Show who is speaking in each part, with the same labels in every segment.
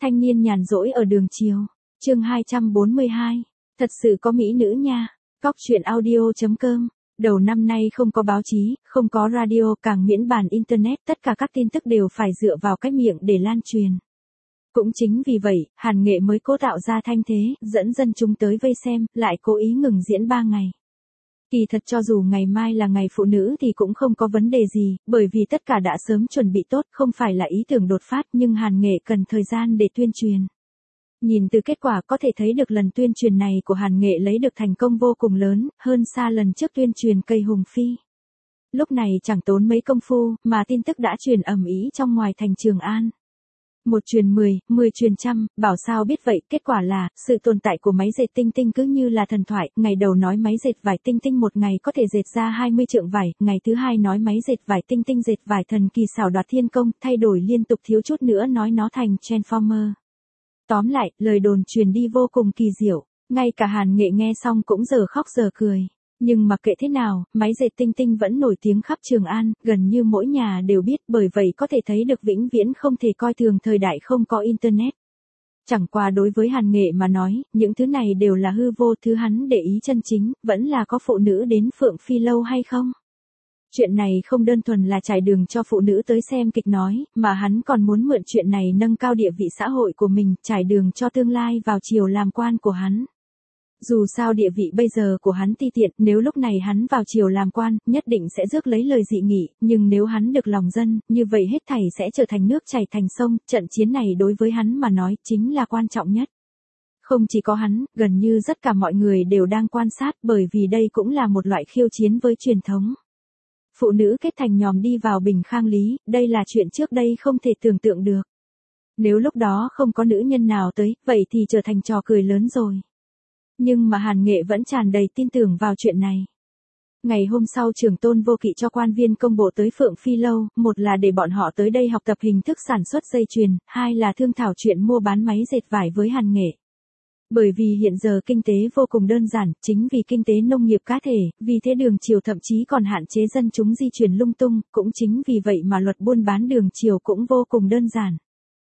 Speaker 1: Thanh niên nhàn rỗi ở đường chiều. Chương 242. Thật sự có mỹ nữ nha. Cóc truyện audio.com. Đầu năm nay không có báo chí, không có radio, càng miễn bàn internet, tất cả các tin tức đều phải dựa vào cái miệng để lan truyền. Cũng chính vì vậy, Hàn Nghệ mới cố tạo ra thanh thế, dẫn dân chúng tới vây xem, lại cố ý ngừng diễn 3 ngày. Kỳ thật cho dù ngày mai là ngày phụ nữ thì cũng không có vấn đề gì, bởi vì tất cả đã sớm chuẩn bị tốt, không phải là ý tưởng đột phát, nhưng Hàn Nghệ cần thời gian để tuyên truyền. Nhìn từ kết quả có thể thấy được lần tuyên truyền này của Hàn Nghệ lấy được thành công vô cùng lớn, hơn xa lần trước tuyên truyền cây hùng phi. Lúc này chẳng tốn mấy công phu, mà tin tức đã truyền ầm ĩ trong ngoài thành Trường An. Một truyền 10, 10 truyền trăm, bảo sao biết vậy, kết quả là, sự tồn tại của máy dệt Tinh Tinh cứ như là thần thoại, ngày đầu nói máy dệt vải Tinh Tinh một ngày có thể dệt ra 20 trượng vải, ngày thứ hai nói máy dệt vải Tinh Tinh dệt vải thần kỳ xảo đoạt thiên công, thay đổi liên tục thiếu chút nữa nói nó thành Transformer. Tóm lại, lời đồn truyền đi vô cùng kỳ diệu, ngay cả Hàn Nghệ nghe xong cũng giờ khóc giờ cười. Nhưng mặc kệ thế nào, máy dệt Tinh Tinh vẫn nổi tiếng khắp Trường An, gần như mỗi nhà đều biết, bởi vậy có thể thấy được vĩnh viễn không thể coi thường thời đại không có internet. Chẳng qua đối với Hàn Nghệ mà nói, những thứ này đều là hư vô, thứ hắn để ý chân chính, vẫn là có phụ nữ đến Phượng Phi Lâu hay không. Chuyện này không đơn thuần là trải đường cho phụ nữ tới xem kịch nói, mà hắn còn muốn mượn chuyện này nâng cao địa vị xã hội của mình, trải đường cho tương lai vào chiều làm quan của hắn. Dù sao địa vị bây giờ của hắn ti tiện, nếu lúc này hắn vào triều làm quan, nhất định sẽ rước lấy lời dị nghị, nhưng nếu hắn được lòng dân, như vậy hết thảy sẽ trở thành nước chảy thành sông, trận chiến này đối với hắn mà nói chính là quan trọng nhất. Không chỉ có hắn, gần như tất cả mọi người đều đang quan sát, bởi vì đây cũng là một loại khiêu chiến với truyền thống. Phụ nữ kết thành nhòm đi vào Bình Khang Lý, đây là chuyện trước đây không thể tưởng tượng được. Nếu lúc đó không có nữ nhân nào tới, vậy thì trở thành trò cười lớn rồi. Nhưng mà Hàn Nghệ vẫn tràn đầy tin tưởng vào chuyện này. Ngày hôm sau Trưởng Tôn Vô Kỵ cho quan viên công bộ tới Phượng Phi Lâu, một là để bọn họ tới đây học tập hình thức sản xuất dây chuyền, hai là thương thảo chuyện mua bán máy dệt vải với Hàn Nghệ. Bởi vì hiện giờ kinh tế vô cùng đơn giản, chính vì kinh tế nông nghiệp cá thể, vì thế đường triều thậm chí còn hạn chế dân chúng di chuyển lung tung, cũng chính vì vậy mà luật buôn bán đường triều cũng vô cùng đơn giản.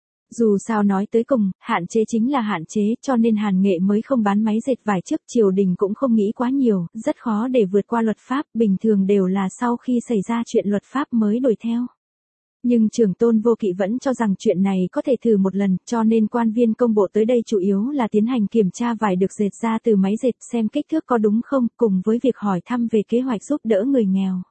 Speaker 1: Dù sao nói tới cùng, hạn chế chính là hạn chế, cho nên Hàn Nghệ mới không bán máy dệt vải trước, triều đình cũng không nghĩ quá nhiều, rất khó để vượt qua luật pháp, bình thường đều là sau khi xảy ra chuyện luật pháp mới đuổi theo. Nhưng Trưởng Tôn Vô Kỵ vẫn cho rằng chuyện này có thể thử một lần, cho nên quan viên công bộ tới đây chủ yếu là tiến hành kiểm tra vải được dệt ra từ máy dệt, xem kích thước có đúng không, cùng với việc hỏi thăm về kế hoạch giúp đỡ người nghèo.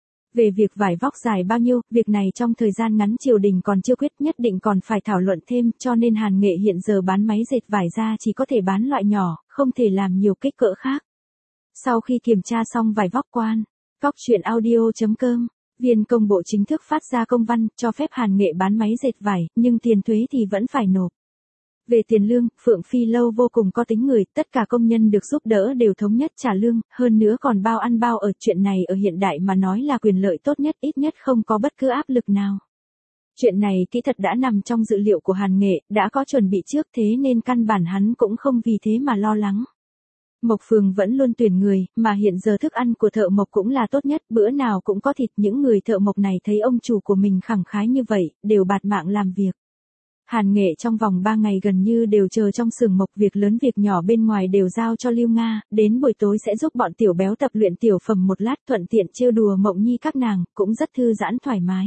Speaker 1: Về việc vải vóc dài bao nhiêu, việc này trong thời gian ngắn triều đình còn chưa quyết, nhất định còn phải thảo luận thêm, cho nên Hàn Nghệ hiện giờ bán máy dệt vải ra chỉ có thể bán loại nhỏ, không thể làm nhiều kích cỡ khác. Sau khi kiểm tra xong vải vóc quan, Cóc truyện audio.com, viên công bộ chính thức phát ra công văn, cho phép Hàn Nghệ bán máy dệt vải, nhưng tiền thuế thì vẫn phải nộp. Về tiền lương, Phượng Phi Lâu vô cùng có tính người, tất cả công nhân được giúp đỡ đều thống nhất trả lương, hơn nữa còn bao ăn bao ở, chuyện này ở hiện đại mà nói là quyền lợi tốt nhất, ít nhất không có bất cứ áp lực nào. Chuyện này kỹ thật đã nằm trong dự liệu của Hàn Nghệ, đã có chuẩn bị trước, thế nên căn bản hắn cũng không vì thế mà lo lắng. Mộc Phường vẫn luôn tuyển người, mà hiện giờ thức ăn của thợ mộc cũng là tốt nhất, bữa nào cũng có thịt, những người thợ mộc này thấy ông chủ của mình khẳng khái như vậy, đều bạt mạng làm việc. Hàn Nghệ trong vòng 3 ngày gần như đều chờ trong xưởng mộc, việc lớn việc nhỏ bên ngoài đều giao cho Lưu Nga, đến buổi tối sẽ giúp bọn tiểu béo tập luyện tiểu phẩm một lát, thuận tiện trêu đùa Mộng Nhi các nàng, cũng rất thư giãn thoải mái.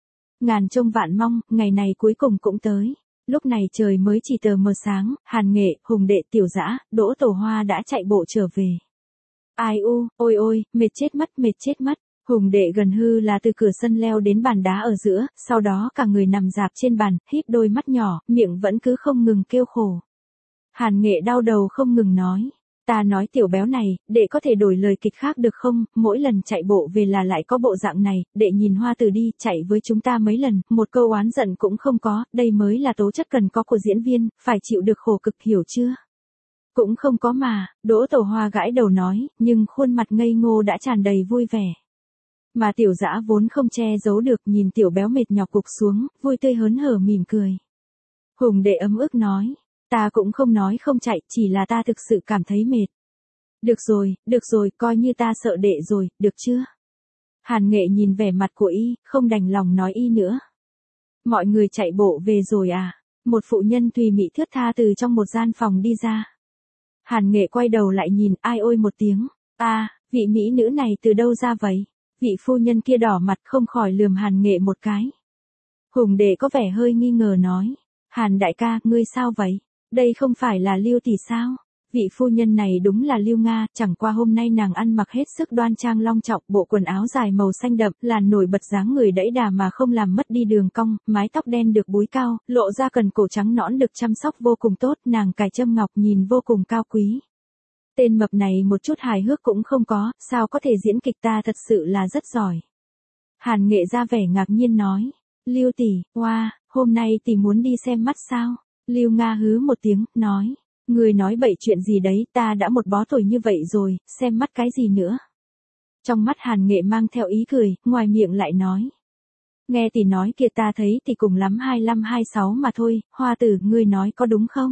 Speaker 1: Ngàn trông vạn mong, ngày này cuối cùng cũng tới. Lúc này trời mới chỉ tờ mờ sáng, Hàn Nghệ, Hùng Đệ, Tiểu Dã, Đỗ Tổ Hoa đã chạy bộ trở về. Ai u, ôi ôi, mệt chết mất. Hùng Đệ gần hư là từ cửa sân leo đến bàn đá ở giữa, sau đó cả người nằm rạp trên bàn, híp đôi mắt nhỏ, miệng vẫn cứ không ngừng kêu khổ. Hàn Nghệ đau đầu không ngừng nói. Ta nói tiểu béo này, đệ có thể đổi lời kịch khác được không, mỗi lần chạy bộ về là lại có bộ dạng này, đệ nhìn Hoa Tử đi, chạy với chúng ta mấy lần, một câu oán giận cũng không có, đây mới là tố chất cần có của diễn viên, phải chịu được khổ cực, hiểu chưa? Cũng không có mà, Đỗ Tổ Hoa gãi đầu nói, nhưng khuôn mặt ngây ngô đã tràn đầy vui vẻ. Mà Tiểu Dã vốn không che giấu được, nhìn tiểu béo mệt nhọc gục xuống, vui tươi hớn hở mỉm cười. Hùng Đệ ấm ức nói, ta cũng không nói không chạy, chỉ là ta thực sự cảm thấy mệt. Được rồi, coi như ta sợ đệ rồi, được chưa? Hàn Nghệ nhìn vẻ mặt của y, không đành lòng nói y nữa. Mọi người chạy bộ về rồi à? Một phụ nhân tùy mị thướt tha từ trong một gian phòng đi ra. Hàn Nghệ quay đầu lại nhìn, ai ôi một tiếng. Vị mỹ nữ này từ đâu ra vậy? Vị phu nhân kia đỏ mặt không khỏi lườm Hàn Nghệ một cái. Hùng Đệ có vẻ hơi nghi ngờ nói. Hàn đại ca, ngươi sao vậy? Đây không phải là Lưu tỷ sao? Vị phu nhân này đúng là Lưu Nga, chẳng qua hôm nay nàng ăn mặc hết sức đoan trang long trọng, bộ quần áo dài màu xanh đậm, làn nổi bật dáng người đẫy đà mà không làm mất đi đường cong, mái tóc đen được búi cao, lộ ra cần cổ trắng nõn được chăm sóc vô cùng tốt, nàng cài châm ngọc nhìn vô cùng cao quý. Tên mập này một chút hài hước cũng không có, sao có thể diễn kịch, ta thật sự là rất giỏi. Hàn Nghệ ra vẻ ngạc nhiên nói. Lưu tỷ, hôm nay tỷ muốn đi xem mắt sao? Lưu Nga hứ một tiếng, nói. Người nói bậy chuyện gì đấy, ta đã một bó tuổi như vậy rồi, xem mắt cái gì nữa. Trong mắt Hàn Nghệ mang theo ý cười, ngoài miệng lại nói. Nghe tỷ nói kìa, ta thấy tỷ cùng lắm 25-26 mà thôi, Hoa tử, ngươi nói có đúng không?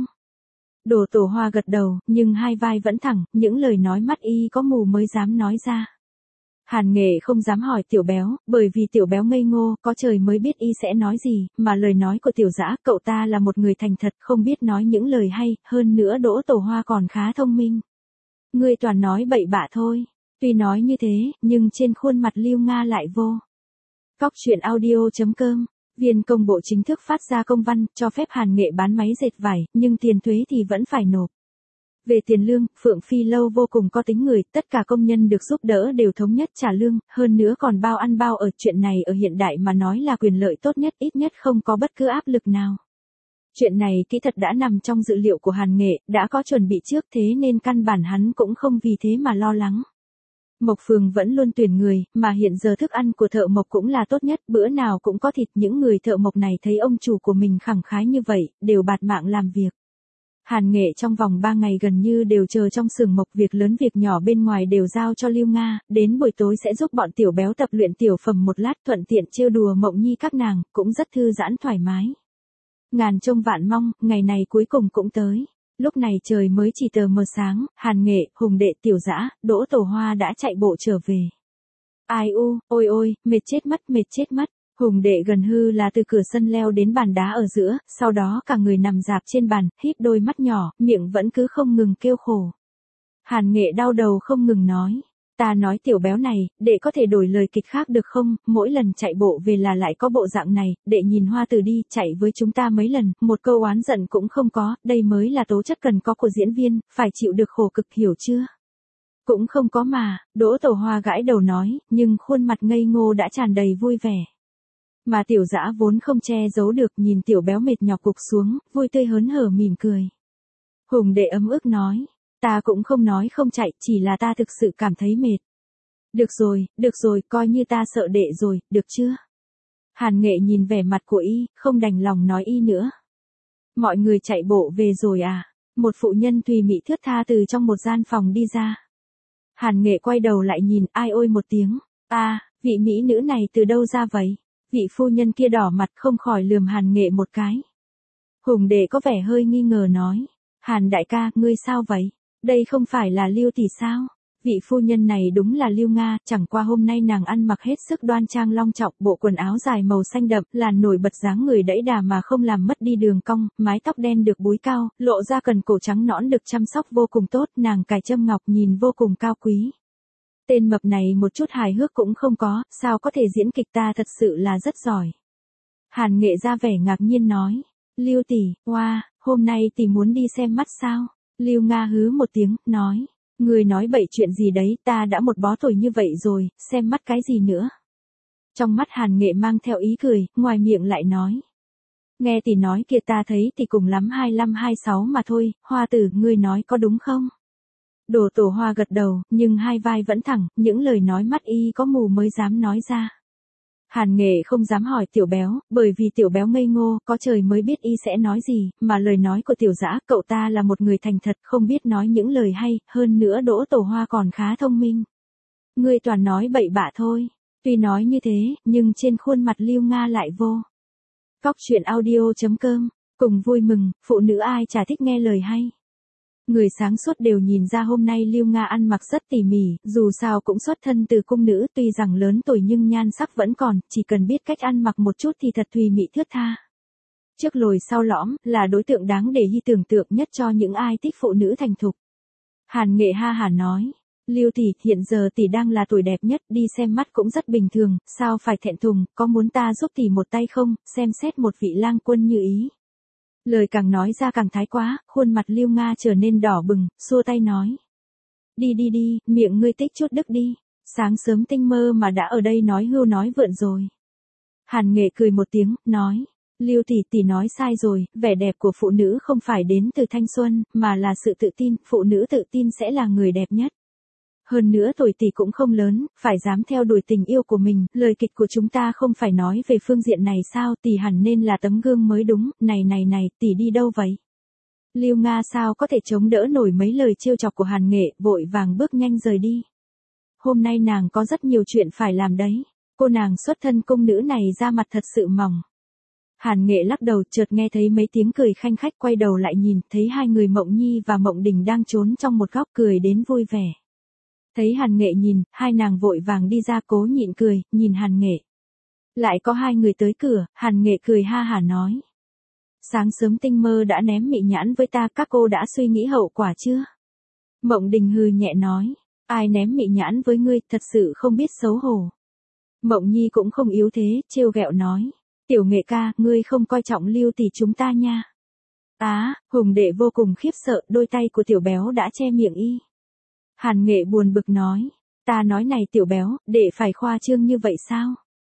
Speaker 1: Đồ Tổ Hoa gật đầu, nhưng hai vai vẫn thẳng, những lời nói mắt y có mù mới dám nói ra. Hàn Nghệ không dám hỏi Tiểu Béo, bởi vì Tiểu Béo ngây ngô, có trời mới biết y sẽ nói gì, mà lời nói của Tiểu Dã, cậu ta là một người thành thật, không biết nói những lời hay, hơn nữa Đỗ Tổ Hoa còn khá thông minh. Ngươi toàn nói bậy bạ thôi. Tuy nói như thế, nhưng trên khuôn mặt Lưu Nga lại vô. Cóc truyện audio.com, Viên Công Bộ chính thức phát ra công văn, cho phép Hàn Nghệ bán máy dệt vải, nhưng tiền thuế thì vẫn phải nộp. Về tiền lương, Phượng Phi Lâu vô cùng có tính người, tất cả công nhân được giúp đỡ đều thống nhất trả lương, hơn nữa còn bao ăn bao ở, chuyện này ở hiện đại mà nói là quyền lợi tốt nhất, ít nhất không có bất cứ áp lực nào. Chuyện này kỹ thật đã nằm trong dự liệu của Hàn Nghệ, đã có chuẩn bị trước, thế nên căn bản hắn cũng không vì thế mà lo lắng. Mộc Phường vẫn luôn tuyển người, mà hiện giờ thức ăn của thợ mộc cũng là tốt nhất, bữa nào cũng có thịt, những người thợ mộc này thấy ông chủ của mình khẳng khái như vậy, đều bạt mạng làm việc. Hàn Nghệ trong vòng 3 ngày gần như đều chờ trong xưởng mộc, việc lớn việc nhỏ bên ngoài đều giao cho Lưu Nga, đến buổi tối sẽ giúp bọn Tiểu Béo tập luyện tiểu phẩm một lát, thuận tiện trêu đùa Mộng Nhi các nàng, cũng rất thư giãn thoải mái. Ngàn trông vạn mong, ngày này cuối cùng cũng tới. Lúc này trời mới chỉ tờ mờ sáng, Hàn Nghệ, Hùng Đệ, Tiểu Dã, Đỗ Tổ Hoa đã chạy bộ trở về. Ai u, ôi ôi, mệt chết mất. Hùng Đệ gần hư là từ cửa sân leo đến bàn đá ở giữa, sau đó cả người nằm rạp trên bàn, híp đôi mắt nhỏ, miệng vẫn cứ không ngừng kêu khổ. Hàn Nghệ đau đầu không ngừng nói. Ta nói Tiểu Béo này, đệ có thể đổi lời kịch khác được không, mỗi lần chạy bộ về là lại có bộ dạng này, đệ nhìn Hoa Tử đi, chạy với chúng ta mấy lần, một câu oán giận cũng không có, đây mới là tố chất cần có của diễn viên, phải chịu được khổ cực, hiểu chưa? Cũng không có mà, Đỗ Tổ Hoa gãi đầu nói, nhưng khuôn mặt ngây ngô đã tràn đầy vui vẻ. Mà Tiểu Dã vốn không che giấu được, nhìn Tiểu Béo mệt nhọc gục xuống, vui tươi hớn hở mỉm cười. Hùng Đệ ấm ức nói. Ta cũng không nói không chạy, chỉ là ta thực sự cảm thấy mệt. Được rồi, coi như ta sợ đệ rồi, được chưa? Hàn Nghệ nhìn vẻ mặt của y, không đành lòng nói y nữa. Mọi người chạy bộ về rồi à? Một phụ nhân tùy mị thướt tha từ trong một gian phòng đi ra. Hàn Nghệ quay đầu lại nhìn, ai ôi một tiếng. Vị mỹ nữ này từ đâu ra vậy? Vị phu nhân kia đỏ mặt không khỏi lườm Hàn Nghệ một cái. Hùng Đệ có vẻ hơi nghi ngờ nói. Hàn đại ca, ngươi sao vậy? Đây không phải là Lưu tỷ sao? Vị phu nhân này đúng là Lưu Nga, chẳng qua hôm nay nàng ăn mặc hết sức đoan trang long trọng, bộ quần áo dài màu xanh đậm, làn nổi bật dáng người đẫy đà mà không làm mất đi đường cong, mái tóc đen được búi cao, lộ ra cần cổ trắng nõn được chăm sóc vô cùng tốt, nàng cài châm ngọc nhìn vô cùng cao quý. Tên mập này một chút hài hước cũng không có, sao có thể diễn kịch, ta thật sự là rất giỏi. Hàn Nghệ ra vẻ ngạc nhiên nói. Lưu tỷ, hôm nay tỷ muốn đi xem mắt sao? Lưu Nga hứ một tiếng, nói. Người nói bậy chuyện gì đấy, ta đã một bó tuổi như vậy rồi, xem mắt cái gì nữa. Trong mắt Hàn Nghệ mang theo ý cười, ngoài miệng lại nói. Nghe tỷ nói kìa, ta thấy tỷ cùng lắm 25-26 mà thôi, Hoa tử, ngươi nói có đúng không? Đồ Tổ Hoa gật đầu, nhưng hai vai vẫn thẳng, những lời nói mắt y có mù mới dám nói ra. Hàn Nghệ không dám hỏi Tiểu Béo, bởi vì Tiểu Béo ngây ngô, có trời mới biết y sẽ nói gì, mà lời nói của Tiểu Dã, cậu ta là một người thành thật, không biết nói những lời hay, hơn nữa Đỗ Tổ Hoa còn khá thông minh. Ngươi toàn nói bậy bạ thôi. Tuy nói như thế, nhưng trên khuôn mặt Lưu Nga lại vô. Cóc truyện audio.com, cùng vui mừng, phụ nữ ai chả thích nghe lời hay. Người sáng suốt đều nhìn ra hôm nay Lưu Nga ăn mặc rất tỉ mỉ, dù sao cũng xuất thân từ cung nữ, tuy rằng lớn tuổi nhưng nhan sắc vẫn còn, chỉ cần biết cách ăn mặc một chút thì thật thùy mị thướt tha. Trước lồi sau lõm, là đối tượng đáng để hy tưởng tượng nhất cho những ai thích phụ nữ thành thục. Hàn Nghệ ha hả nói. Lưu tỷ, hiện giờ tỷ đang là tuổi đẹp nhất, đi xem mắt cũng rất bình thường, sao phải thẹn thùng, có muốn ta giúp tỷ một tay không, xem xét một vị lang quân như ý. Lời càng nói ra càng thái quá, khuôn mặt Lưu Nga trở nên đỏ bừng, xua tay nói. Đi đi đi, miệng ngươi tích chút đức đi, sáng sớm tinh mơ mà đã ở đây nói hưu nói vượn rồi. Hàn Nghệ cười một tiếng, nói. Lưu tỷ nói sai rồi, vẻ đẹp của phụ nữ không phải đến từ thanh xuân, mà là sự tự tin, phụ nữ tự tin sẽ là người đẹp nhất. Hơn nữa tuổi tỷ cũng không lớn, phải dám theo đuổi tình yêu của mình, lời kịch của chúng ta không phải nói về phương diện này sao, tỷ hẳn nên là tấm gương mới đúng, này, tỷ đi đâu vậy? Lưu Nga sao có thể chống đỡ nổi mấy lời trêu chọc của Hàn Nghệ, vội vàng bước nhanh rời đi. Hôm nay nàng có rất nhiều chuyện phải làm đấy, cô nàng xuất thân cung nữ này da mặt thật sự mỏng. Hàn Nghệ lắc đầu, chợt nghe thấy mấy tiếng cười khanh khách, quay đầu lại nhìn, thấy hai người Mộng Nhi và Mộng Đình đang trốn trong một góc cười đến vui vẻ. Thấy Hàn Nghệ nhìn, hai nàng vội vàng đi ra cố nhịn cười, nhìn Hàn Nghệ. Lại có hai người tới cửa, Hàn Nghệ cười ha hả nói. Sáng sớm tinh mơ đã ném mị nhãn với ta, các cô đã suy nghĩ hậu quả chưa? Mộng Đình hừ nhẹ nói. Ai ném mị nhãn với ngươi, thật sự không biết xấu hổ. Mộng Nhi cũng không yếu thế, trêu ghẹo nói. Tiểu Nghệ ca, ngươi không coi trọng Lưu tỷ chúng ta nha. Hùng đệ vô cùng khiếp sợ, đôi tay của tiểu béo đã che miệng y. Hàn Nghệ buồn bực nói. Ta nói này tiểu béo, đệ phải khoa trương như vậy sao?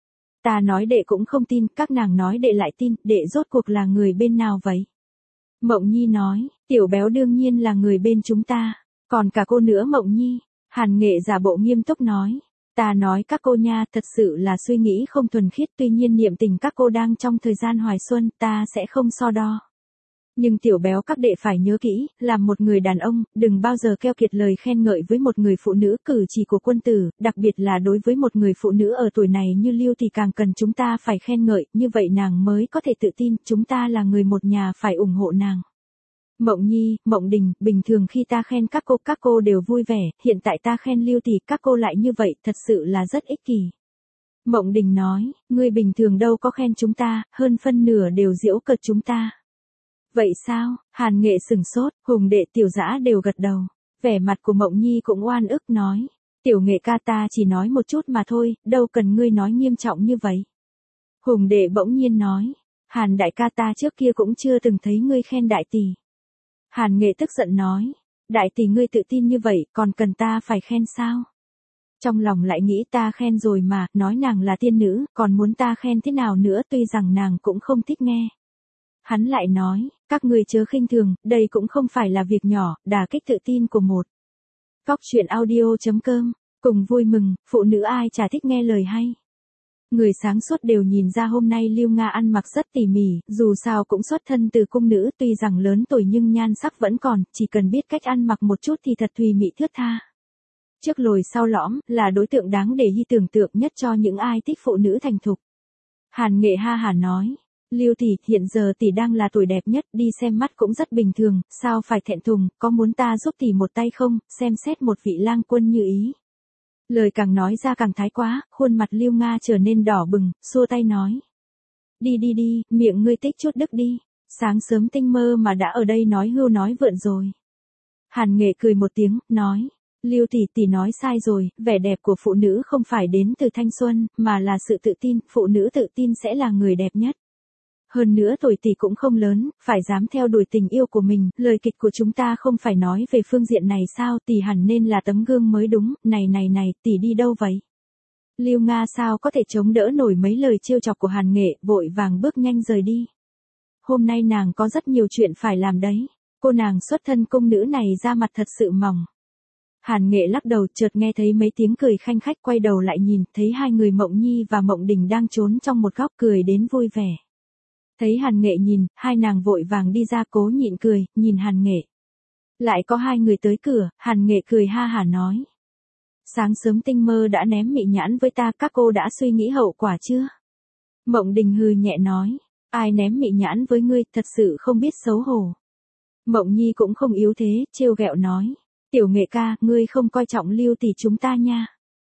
Speaker 1: Ta nói đệ cũng không tin, các nàng nói đệ lại tin, đệ rốt cuộc là người bên nào vậy? Mộng Nhi nói, tiểu béo đương nhiên là người bên chúng ta, còn cả cô nữa Mộng Nhi. Hàn Nghệ giả bộ nghiêm túc nói. Ta nói các cô nha, thật sự là suy nghĩ không thuần khiết, tuy nhiên niệm tình các cô đang trong thời gian hoài xuân, ta sẽ không so đo. Nhưng tiểu béo các đệ phải nhớ kỹ, làm một người đàn ông, đừng bao giờ keo kiệt lời khen ngợi với một người phụ nữ, cử chỉ của quân tử, đặc biệt là đối với một người phụ nữ ở tuổi này như Lưu thì càng cần chúng ta phải khen ngợi, như vậy nàng mới có thể tự tin, chúng ta là người một nhà phải ủng hộ nàng. Mộng Nhi, Mộng Đình, bình thường khi ta khen các cô đều vui vẻ, hiện tại ta khen Lưu thì các cô lại như vậy, thật sự là rất ích kỷ. Mộng Đình nói, ngươi bình thường đâu có khen chúng ta, hơn phân nửa đều giễu cợt chúng ta. Vậy sao? Hàn Nghệ sừng sốt, Hùng đệ tiểu dã đều gật đầu. Vẻ mặt của Mộng Nhi cũng oan ức nói. Tiểu Nghệ ca, ta chỉ nói một chút mà thôi, đâu cần ngươi nói nghiêm trọng như vậy. Hùng đệ bỗng nhiên nói. Hàn đại ca, ta trước kia cũng chưa từng thấy ngươi khen đại tỷ. Hàn Nghệ tức giận nói. Đại tỷ ngươi tự tin như vậy, còn cần ta phải khen sao? Trong lòng lại nghĩ ta khen rồi mà, nói nàng là tiên nữ, còn muốn ta khen thế nào nữa, tuy rằng nàng cũng không thích nghe. Hắn lại nói, các ngươi chớ khinh thường, đây cũng không phải là việc nhỏ, đả kích tự tin của một. Góc truyện audio.com, cùng vui mừng, phụ nữ ai chả thích nghe lời hay. Người sáng suốt đều nhìn ra hôm nay Lưu Nga ăn mặc rất tỉ mỉ, dù sao cũng xuất thân từ cung nữ, tuy rằng lớn tuổi nhưng nhan sắc vẫn còn, chỉ cần biết cách ăn mặc một chút thì thật thùy mị thướt tha. Trước lồi sau lõm, là đối tượng đáng để hy tưởng tượng nhất cho những ai thích phụ nữ thành thục. Hàn Nghệ ha hả nói. Lưu tỷ, hiện giờ tỷ đang là tuổi đẹp nhất, đi xem mắt cũng rất bình thường, sao phải thẹn thùng, có muốn ta giúp tỷ một tay không, xem xét một vị lang quân như ý. Lời càng nói ra càng thái quá, khuôn mặt Lưu Nga trở nên đỏ bừng, xua tay nói. Đi đi đi, miệng ngươi tích chút đức đi, sáng sớm tinh mơ mà đã ở đây nói hưu nói vượn rồi. Hàn Nghệ cười một tiếng, nói. Lưu tỷ nói sai rồi, vẻ đẹp của phụ nữ không phải đến từ thanh xuân, mà là sự tự tin, phụ nữ tự tin sẽ là người đẹp nhất. Hơn nữa tuổi tỷ cũng không lớn, phải dám theo đuổi tình yêu của mình, lời kịch của chúng ta không phải nói về phương diện này sao, tỷ hẳn nên là tấm gương mới đúng, này, tỷ đi đâu vậy? Lưu Nga sao có thể chống đỡ nổi mấy lời trêu chọc của Hàn Nghệ, vội vàng bước nhanh rời đi. Hôm nay nàng có rất nhiều chuyện phải làm đấy, cô nàng xuất thân cung nữ này da mặt thật sự mỏng. Hàn Nghệ lắc đầu, chợt nghe thấy mấy tiếng cười khanh khách, quay đầu lại nhìn, thấy hai người Mộng Nhi và Mộng Đình đang trốn trong một góc cười đến vui vẻ. Thấy Hàn Nghệ nhìn, hai nàng vội vàng đi ra cố nhịn cười, nhìn Hàn Nghệ. Lại có hai người tới cửa, Hàn Nghệ cười ha hả nói. Sáng sớm tinh mơ đã ném mị nhãn với ta, các cô đã suy nghĩ hậu quả chưa? Mộng Đình hừ nhẹ nói. Ai ném mị nhãn với ngươi, thật sự không biết xấu hổ. Mộng Nhi cũng không yếu thế, trêu ghẹo nói. Tiểu Nghệ ca, ngươi không coi trọng Lưu tỷ chúng ta nha.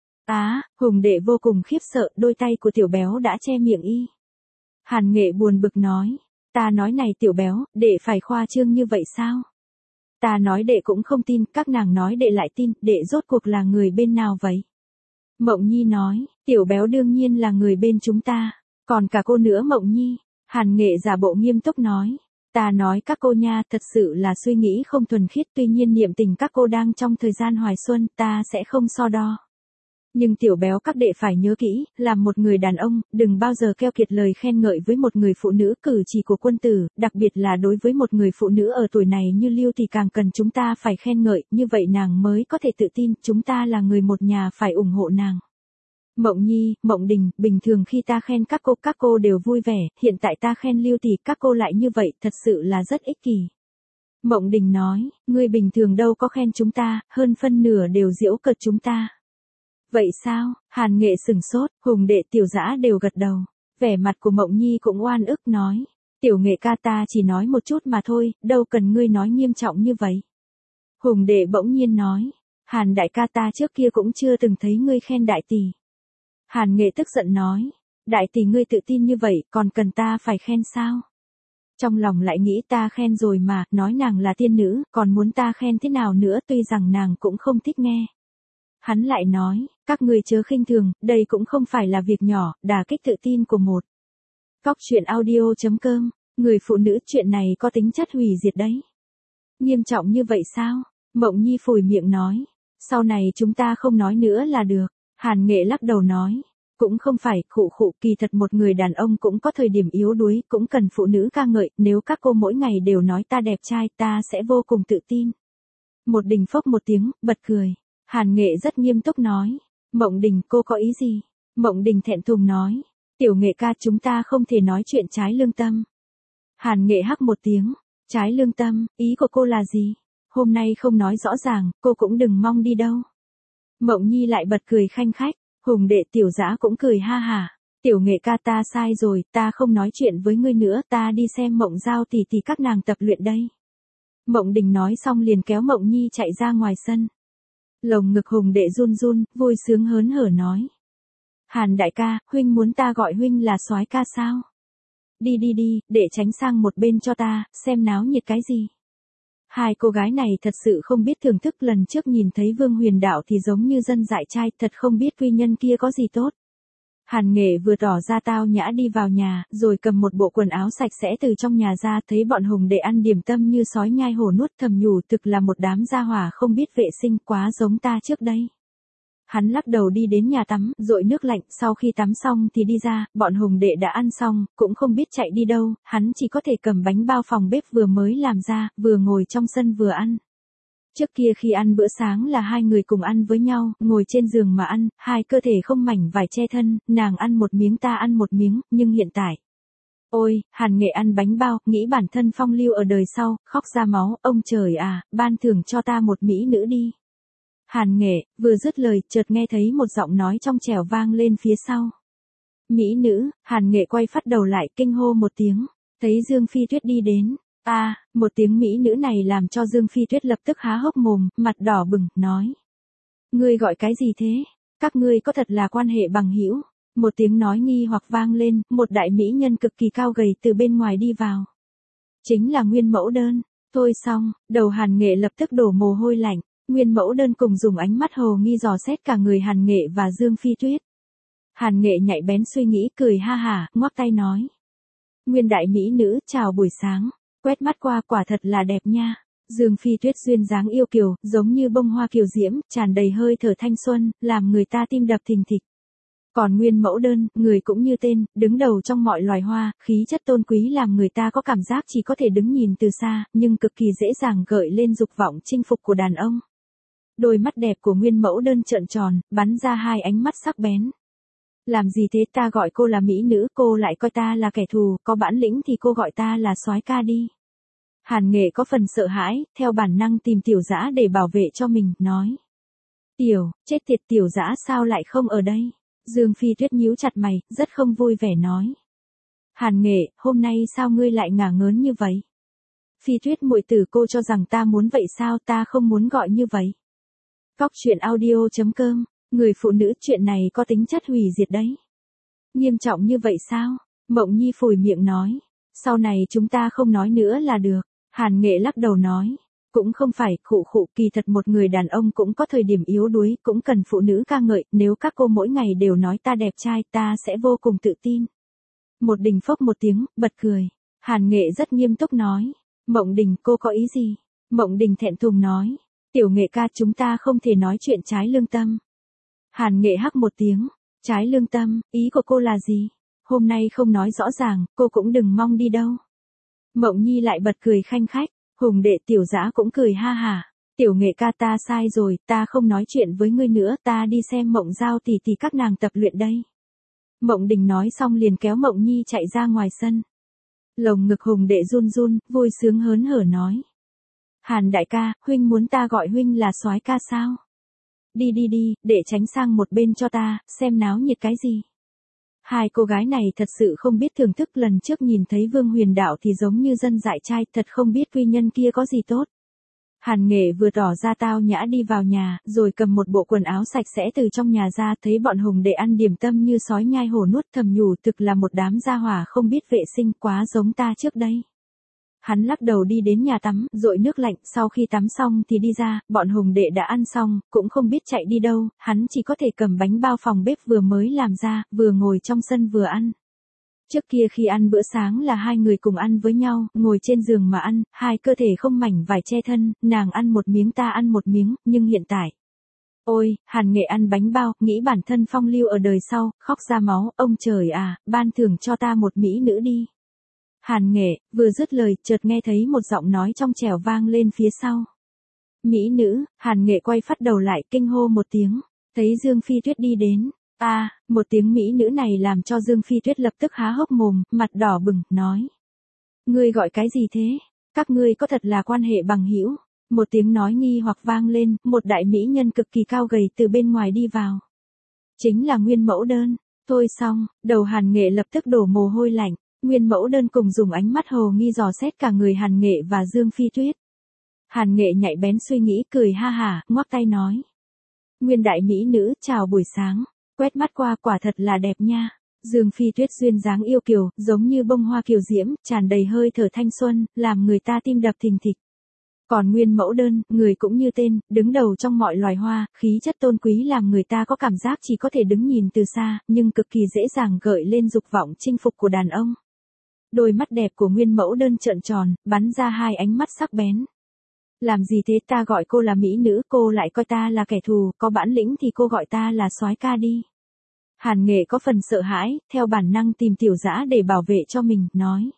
Speaker 1: Hùng đệ vô cùng khiếp sợ, đôi tay của tiểu béo đã che miệng y. Hàn Nghệ buồn bực nói. Ta nói này tiểu béo, đệ phải khoa trương như vậy sao? Ta nói đệ cũng không tin, các nàng nói đệ lại tin, đệ rốt cuộc là người bên nào vậy? Mộng Nhi nói, tiểu béo đương nhiên là người bên chúng ta, còn cả cô nữa Mộng Nhi. Hàn Nghệ giả bộ nghiêm túc nói, ta nói các cô nha, thật sự là suy nghĩ không thuần khiết, tuy nhiên niệm tình các cô đang trong thời gian hoài xuân, ta sẽ không so đo. Nhưng tiểu béo các đệ phải nhớ kỹ, làm một người đàn ông, đừng bao giờ keo kiệt lời khen ngợi với một người phụ nữ, cử chỉ của quân tử, đặc biệt là đối với một người phụ nữ ở tuổi này như Lưu thì càng cần chúng ta phải khen ngợi, như vậy nàng mới có thể tự tin, chúng ta là người một nhà phải ủng hộ nàng. Mộng Nhi, Mộng Đình, bình thường khi ta khen các cô đều vui vẻ, hiện tại ta khen Lưu thì các cô lại như vậy, thật sự là rất ích kỷ. Mộng Đình nói, ngươi bình thường đâu có khen chúng ta, hơn phân nửa đều giễu cợt chúng ta. Vậy sao? Hàn Nghệ sừng sốt, Hùng Đệ Tiểu Dã đều gật đầu. Vẻ mặt của Mộng Nhi cũng oan ức nói, Tiểu Nghệ ca ta chỉ nói một chút mà thôi, đâu cần ngươi nói nghiêm trọng như vậy. Hùng Đệ bỗng nhiên nói, Hàn đại ca ta trước kia cũng chưa từng thấy ngươi khen đại tỷ. Hàn Nghệ tức giận nói, đại tỷ ngươi tự tin như vậy, còn cần ta phải khen sao? Trong lòng lại nghĩ ta khen rồi mà, nói nàng là tiên nữ, còn muốn ta khen thế nào nữa, tuy rằng nàng cũng không thích nghe. Hắn lại nói, các ngươi chớ khinh thường, đây cũng không phải là việc nhỏ, đả kích tự tin của một. Góc truyện audio.com, người phụ nữ, chuyện này có tính chất hủy diệt đấy. Nghiêm trọng như vậy sao? Mộng Nhi phủi miệng nói, sau này chúng ta không nói nữa là được. Hàn Nghệ lắc đầu nói, cũng không phải, khụ, kỳ thật một người đàn ông cũng có thời điểm yếu đuối, cũng cần phụ nữ ca ngợi, nếu các cô mỗi ngày đều nói ta đẹp trai, ta sẽ vô cùng tự tin. Một Đình phốc một tiếng, bật cười. Hàn Nghệ rất nghiêm túc nói, Mộng Đình cô có ý gì? Mộng Đình thẹn thùng nói, Tiểu Nghệ ca chúng ta không thể nói chuyện trái lương tâm. Hàn Nghệ hắc một tiếng, trái lương tâm, ý của cô là gì? Hôm nay không nói rõ ràng, cô cũng đừng mong đi đâu. Mộng Nhi lại bật cười khanh khách, Hùng Đệ Tiểu Dã cũng cười ha hả. Tiểu Nghệ ca ta sai rồi, ta không nói chuyện với ngươi nữa, ta đi xem Mộng Giao tỷ tỷ các nàng tập luyện đây. Mộng Đình nói xong liền kéo Mộng Nhi chạy ra ngoài sân. Lồng ngực Hùng Đệ run run, vui sướng hớn hở nói. Hàn đại ca, huynh muốn ta gọi huynh là soái ca sao? Đi, để tránh sang một bên cho ta, xem náo nhiệt cái gì. Hai cô gái này thật sự không biết thưởng thức, lần trước nhìn thấy Vương Huyền Đạo thì giống như dân dại trai, thật không biết quy nhân kia có gì tốt. Hàn Nghệ vừa tỏ ra tao nhã đi vào nhà, rồi cầm một bộ quần áo sạch sẽ từ trong nhà ra, thấy bọn Hùng Đệ ăn điểm tâm như sói nhai hổ nuốt, thầm nhủ thực là một đám gia hỏa không biết vệ sinh, quá giống ta trước đây. Hắn lắc đầu đi đến nhà tắm, dội nước lạnh, sau khi tắm xong thì đi ra, bọn Hùng Đệ đã ăn xong, cũng không biết chạy đi đâu, hắn chỉ có thể cầm bánh bao phòng bếp vừa mới làm ra, vừa ngồi trong sân vừa ăn. Trước kia khi ăn bữa sáng là hai người cùng ăn với nhau, ngồi trên giường mà ăn, hai cơ thể không mảnh vải che thân, nàng ăn một miếng ta ăn một miếng, nhưng hiện tại. Ôi, Hàn Nghệ ăn bánh bao, nghĩ bản thân phong lưu ở đời sau, khóc ra máu, ông trời à, ban thưởng cho ta một mỹ nữ đi. Hàn Nghệ, vừa dứt lời, chợt nghe thấy một giọng nói trong trẻo vang lên phía sau. Mỹ nữ, Hàn Nghệ quay phát đầu lại, kinh hô một tiếng, thấy Dương Phi Tuyết đi đến. Một tiếng mỹ nữ này làm cho Dương Phi Tuyết lập tức há hốc mồm, mặt đỏ bừng, nói. Ngươi gọi cái gì thế? Các ngươi có thật là quan hệ bằng hữu? Một tiếng nói nghi hoặc vang lên, một đại mỹ nhân cực kỳ cao gầy từ bên ngoài đi vào. Chính là Nguyên Mẫu Đơn. Thôi xong, đầu Hàn Nghệ lập tức đổ mồ hôi lạnh. Nguyên Mẫu Đơn cùng dùng ánh mắt hồ nghi dò xét cả người Hàn Nghệ và Dương Phi Tuyết. Hàn Nghệ nhạy bén suy nghĩ, cười ha hả, ngoắc tay nói. Nguyên đại mỹ nữ, chào buổi sáng. Quét mắt qua, quả thật là đẹp nha. Dương Phi Tuyết duyên dáng yêu kiều, giống như bông hoa kiều diễm, tràn đầy hơi thở thanh xuân, làm người ta tim đập thình thịch. Còn Nguyên Mẫu Đơn, người cũng như tên, đứng đầu trong mọi loài hoa, khí chất tôn quý làm người ta có cảm giác chỉ có thể đứng nhìn từ xa, nhưng cực kỳ dễ dàng gợi lên dục vọng chinh phục của đàn ông. Đôi mắt đẹp của Nguyên Mẫu Đơn trợn tròn, bắn ra hai ánh mắt sắc bén. Làm gì thế, ta gọi cô là mỹ nữ, cô lại coi ta là kẻ thù, có bản lĩnh thì cô gọi ta là soái ca đi. Hàn Nghệ có phần sợ hãi, theo bản năng tìm Tiểu Dã để bảo vệ cho mình, nói. Chết tiệt, Tiểu Dã sao lại không ở đây? Dương Phi Tuyết nhíu chặt mày, rất không vui vẻ nói. Hàn Nghệ, hôm nay sao ngươi lại ngả ngớn như vậy? Phi Tuyết muội tử, cô cho rằng ta muốn vậy sao, ta không muốn gọi như vậy. Góc truyện audio.com, người phụ nữ, chuyện này có tính chất hủy diệt đấy. Nghiêm trọng như vậy sao? Mộng Nhi phủi miệng nói. Sau này chúng ta không nói nữa là được. Hàn Nghệ lắc đầu nói. Cũng không phải, khụ, kỳ thật một người đàn ông cũng có thời điểm yếu đuối, cũng cần phụ nữ ca ngợi, nếu các cô mỗi ngày đều nói ta đẹp trai, ta sẽ vô cùng tự tin. Một Đình phốc một tiếng, bật cười. Hàn Nghệ rất nghiêm túc nói. Mộng Đình, cô có ý gì? Mộng Đình thẹn thùng nói. Tiểu Nghệ ca, chúng ta không thể nói chuyện trái lương tâm. Hàn Nghệ hắc một tiếng. Trái lương tâm, ý của cô là gì? Hôm nay không nói rõ ràng, cô cũng đừng mong đi đâu. Mộng Nhi lại bật cười khanh khách. Hùng đệ Tiểu Dã cũng cười ha hả. Tiểu Nghệ ca, ta sai rồi, ta không nói chuyện với ngươi nữa, ta đi xem Mộng Giao tỷ tỷ các nàng tập luyện đây. Mộng Đình nói xong liền kéo Mộng Nhi chạy ra ngoài sân. Lồng ngực Hùng đệ run run, vui sướng hớn hở nói. Hàn đại ca, huynh muốn ta gọi huynh là soái ca sao? Đi, để tránh sang một bên cho ta, xem náo nhiệt cái gì. Hai cô gái này thật sự không biết thưởng thức, lần trước nhìn thấy Vương Huyền Đạo thì giống như dân dại trai, thật không biết quy nhân kia có gì tốt. Hàn Nghệ vừa tỏ ra tao nhã đi vào nhà, rồi cầm một bộ quần áo sạch sẽ từ trong nhà ra, thấy bọn Hùng đệ ăn điểm tâm như sói nhai hổ nuốt, thầm nhủ thực là một đám gia hỏa không biết vệ sinh, quá giống ta trước đây. Hắn lắc đầu đi đến nhà tắm, dội nước lạnh, sau khi tắm xong thì đi ra, bọn Hùng đệ đã ăn xong, cũng không biết chạy đi đâu, hắn chỉ có thể cầm bánh bao phòng bếp vừa mới làm ra, vừa ngồi trong sân vừa ăn. Trước kia khi ăn bữa sáng là hai người cùng ăn với nhau, ngồi trên giường mà ăn, hai cơ thể không mảnh vải che thân, nàng ăn một miếng ta ăn một miếng, nhưng hiện tại. Ôi, Hàn Nghệ ăn bánh bao, nghĩ bản thân phong lưu ở đời sau, khóc ra máu, ông trời à, ban thưởng cho ta một mỹ nữ đi. Hàn Nghệ, vừa dứt lời, chợt nghe thấy một giọng nói trong trẻo vang lên phía sau. Mỹ nữ, Hàn Nghệ quay phát đầu lại, kinh hô một tiếng, thấy Dương Phi Tuyết đi đến. Một tiếng mỹ nữ này làm cho Dương Phi Tuyết lập tức há hốc mồm, mặt đỏ bừng, nói. Ngươi gọi cái gì thế? Các ngươi có thật là quan hệ bằng hữu? Một tiếng nói nghi hoặc vang lên, một đại mỹ nhân cực kỳ cao gầy từ bên ngoài đi vào. Chính là Nguyên Mẫu Đơn. Thôi xong, đầu Hàn Nghệ lập tức đổ mồ hôi lạnh. Nguyên Mẫu Đơn cùng dùng ánh mắt hồ nghi dò xét cả người Hàn Nghệ và Dương Phi Tuyết. Hàn Nghệ nhạy bén suy nghĩ, cười ha hả, ngoắc tay nói. Nguyên đại mỹ nữ, chào buổi sáng. Quét mắt qua, quả thật là đẹp nha. Dương Phi Tuyết duyên dáng yêu kiều, giống như bông hoa kiều diễm, tràn đầy hơi thở thanh xuân, làm người ta tim đập thình thịch. Còn Nguyên Mẫu Đơn, người cũng như tên, đứng đầu trong mọi loài hoa, khí chất tôn quý làm người ta có cảm giác chỉ có thể đứng nhìn từ xa, nhưng cực kỳ dễ dàng gợi lên dục vọng chinh phục của đàn ông. Đôi mắt đẹp của Nguyên Mẫu Đơn trợn tròn, bắn ra hai ánh mắt sắc bén. Làm gì thế, ta gọi cô là mỹ nữ, cô lại coi ta là kẻ thù, có bản lĩnh thì cô gọi ta là soái ca đi. Hàn Nghệ có phần sợ hãi, theo bản năng tìm Tiểu Dã để bảo vệ cho mình, nói.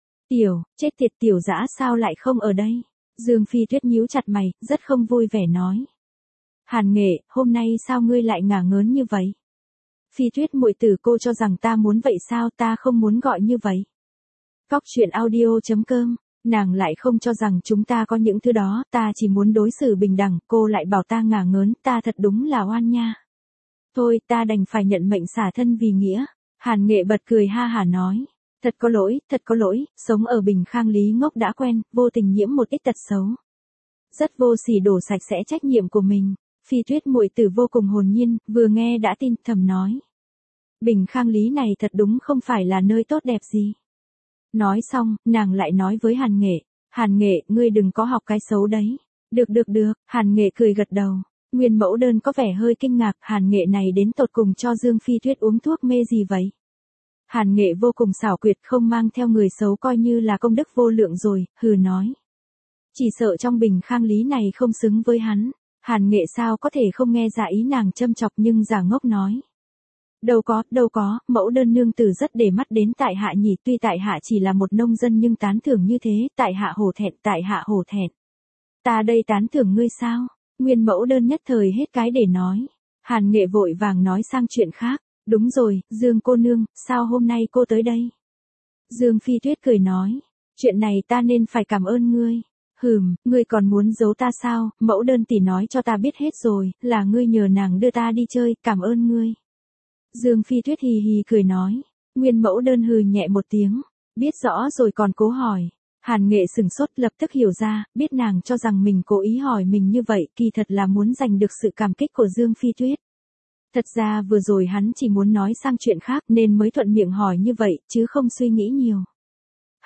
Speaker 1: Chết tiệt, Tiểu Dã sao lại không ở đây? Dương Phi Tuyết nhíu chặt mày, rất không vui vẻ nói. Hàn Nghệ, hôm nay sao ngươi lại ngả ngớn như vậy? Phi Tuyết muội tử, cô cho rằng ta muốn vậy sao, ta không muốn gọi như vậy. Cóc truyện audio.com, nàng lại không cho rằng chúng ta có những thứ đó, ta chỉ muốn đối xử bình đẳng, cô lại bảo ta ngả ngớn, ta thật đúng là oan nha. Thôi, ta đành phải nhận mệnh xả thân vì nghĩa. Hàn Nghệ bật cười ha hả nói. Thật có lỗi, sống ở Bình Khang Lý Ngốc đã quen, vô tình nhiễm một ít tật xấu. Rất vô sỉ đổ sạch sẽ trách nhiệm của mình. Phi Tuyết muội tử vô cùng hồn nhiên, vừa nghe đã tin, thầm nói. Bình Khang Lý này thật đúng không phải là nơi tốt đẹp gì. Nói xong, nàng lại nói với Hàn Nghệ. Hàn Nghệ, ngươi đừng có học cái xấu đấy. Được, Hàn Nghệ cười gật đầu. Nguyên Mẫu Đơn có vẻ hơi kinh ngạc, Hàn Nghệ này đến tột cùng cho Dương Phi Tuyết uống thuốc mê gì vậy? Hàn Nghệ vô cùng xảo quyệt, không mang theo người xấu coi như là công đức vô lượng rồi, hừ nói. Chỉ sợ trong Bình Khang Lý này không xứng với hắn. Hàn Nghệ sao có thể không nghe ra ý nàng châm chọc, nhưng giả ngốc nói. Đâu có, Mẫu Đơn nương tử rất để mắt đến tại hạ nhỉ, tuy tại hạ chỉ là một nông dân nhưng tán thưởng như thế, tại hạ hổ thẹn. Ta đây tán thưởng ngươi sao? Nguyên Mẫu Đơn nhất thời hết cái để nói. Hàn Nghệ vội vàng nói sang chuyện khác. Đúng rồi, Dương cô nương, sao hôm nay cô tới đây? Dương Phi Tuyết cười nói. Chuyện này ta nên phải cảm ơn ngươi. Ngươi còn muốn giấu ta sao? Mẫu Đơn tỷ nói cho ta biết hết rồi, là ngươi nhờ nàng đưa ta đi chơi, cảm ơn ngươi. Dương Phi Tuyết hì hì cười nói. Nguyên Mẫu Đơn hừ nhẹ một tiếng. Biết rõ rồi còn cố hỏi. Hàn Nghệ sừng sốt, lập tức hiểu ra, biết nàng cho rằng mình cố ý hỏi mình như vậy, kỳ thật là muốn giành được sự cảm kích của Dương Phi Tuyết. Thật ra vừa rồi hắn chỉ muốn nói sang chuyện khác nên mới thuận miệng hỏi như vậy, chứ không suy nghĩ nhiều.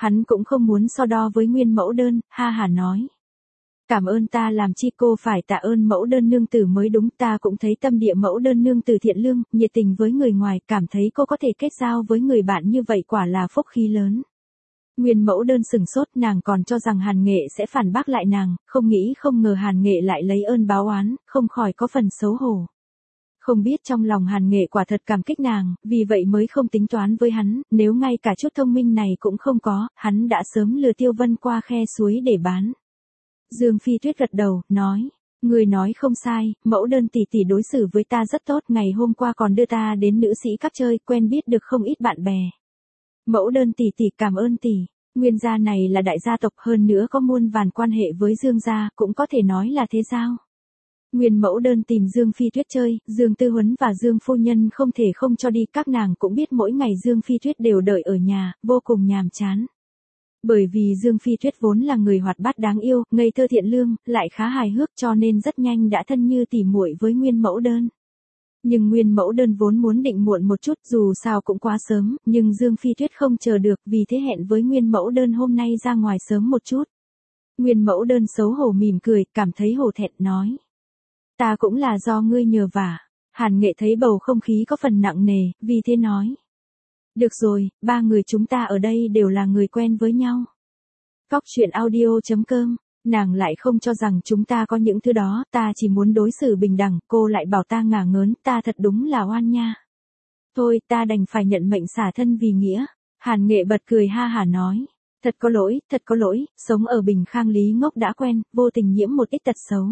Speaker 1: Hắn cũng không muốn so đo với Nguyên mẫu đơn, ha hả nói. Cảm ơn ta làm chi cô phải tạ ơn mẫu đơn nương tử mới đúng, ta cũng thấy tâm địa mẫu đơn nương tử thiện lương, nhiệt tình với người ngoài, cảm thấy cô có thể kết giao với người bạn như vậy quả là phúc khí lớn. Nguyên mẫu đơn sừng sốt, nàng còn cho rằng Hàn Nghệ sẽ phản bác lại nàng, không nghĩ không ngờ Hàn Nghệ lại lấy ơn báo oán, không khỏi có phần xấu hổ. Không biết trong lòng Hàn Nghệ quả thật cảm kích nàng, vì vậy mới không tính toán với hắn, nếu ngay cả chút thông minh này cũng không có, hắn đã sớm lừa Tiêu Vân qua khe suối để bán. Dương Phi Tuyết gật đầu, nói, người nói không sai, mẫu đơn tỷ tỷ đối xử với ta rất tốt, ngày hôm qua còn đưa ta đến nữ sĩ các chơi, quen biết được không ít bạn bè. Mẫu đơn tỷ tỷ cảm ơn tỷ, Nguyên gia này là đại gia tộc, hơn nữa có muôn vàn quan hệ với Dương gia, cũng có thể nói là thế giao. Nguyên mẫu đơn tìm Dương Phi Tuyết chơi, Dương Tư Huấn và Dương Phu Nhân không thể không cho đi, các nàng cũng biết mỗi ngày Dương Phi Tuyết đều đợi ở nhà, vô cùng nhàm chán. Bởi vì Dương Phi Tuyết vốn là người hoạt bát đáng yêu, ngây thơ thiện lương, lại khá hài hước cho nên rất nhanh đã thân như tỉ muội với Nguyên mẫu đơn. Nhưng Nguyên mẫu đơn vốn muốn định muộn một chút, dù sao cũng quá sớm, nhưng Dương Phi Tuyết không chờ được, vì thế hẹn với Nguyên mẫu đơn hôm nay ra ngoài sớm một chút. Nguyên mẫu đơn xấu hổ mỉm cười, cảm thấy hổ thẹn nói. Ta cũng là do ngươi nhờ vả. Hàn Nghệ thấy bầu không khí có phần nặng nề, vì thế nói. Được rồi, ba người chúng ta ở đây đều là người quen với nhau. Cóc truyện audio.com, nàng lại không cho rằng chúng ta có những thứ đó, ta chỉ muốn đối xử bình đẳng, cô lại bảo ta ngả ngớn, ta thật đúng là oan nha. Thôi, ta đành phải nhận mệnh xả thân vì nghĩa. Hàn Nghệ bật cười ha hả nói. Thật có lỗi, sống ở Bình Khang Lý Ngốc đã quen, vô tình nhiễm một ít tật xấu.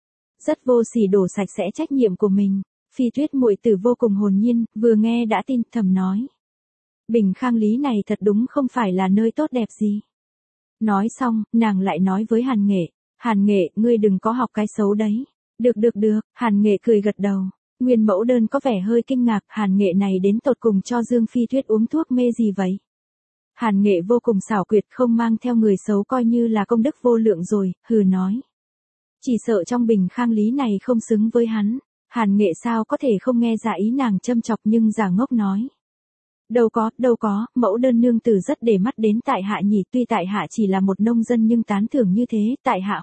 Speaker 1: Rất vô sỉ đổ sạch sẽ trách nhiệm của mình. Phi Tuyết muội tử vô cùng hồn nhiên, vừa nghe đã tin, thầm nói. Bình Khang Lý này thật đúng không phải là nơi tốt đẹp gì. Nói xong, nàng lại nói với Hàn Nghệ. Hàn Nghệ, ngươi đừng có học cái xấu đấy. Được, Hàn Nghệ cười gật đầu. Nguyên mẫu đơn có vẻ hơi kinh ngạc, Hàn Nghệ này đến tột cùng cho Dương Phi Tuyết uống thuốc mê gì vậy? Hàn Nghệ vô cùng xảo quyệt, không mang theo người xấu coi như là công đức vô lượng rồi, hừ nói. Chỉ sợ trong Bình Khang Lý này không xứng với hắn. Hàn Nghệ sao có thể không nghe ra ý nàng châm chọc, nhưng giả ngốc nói. Đâu có, mẫu đơn nương tử rất để mắt đến tại hạ nhỉ, tuy tại hạ chỉ là một nông dân nhưng tán thưởng như thế, tại hạ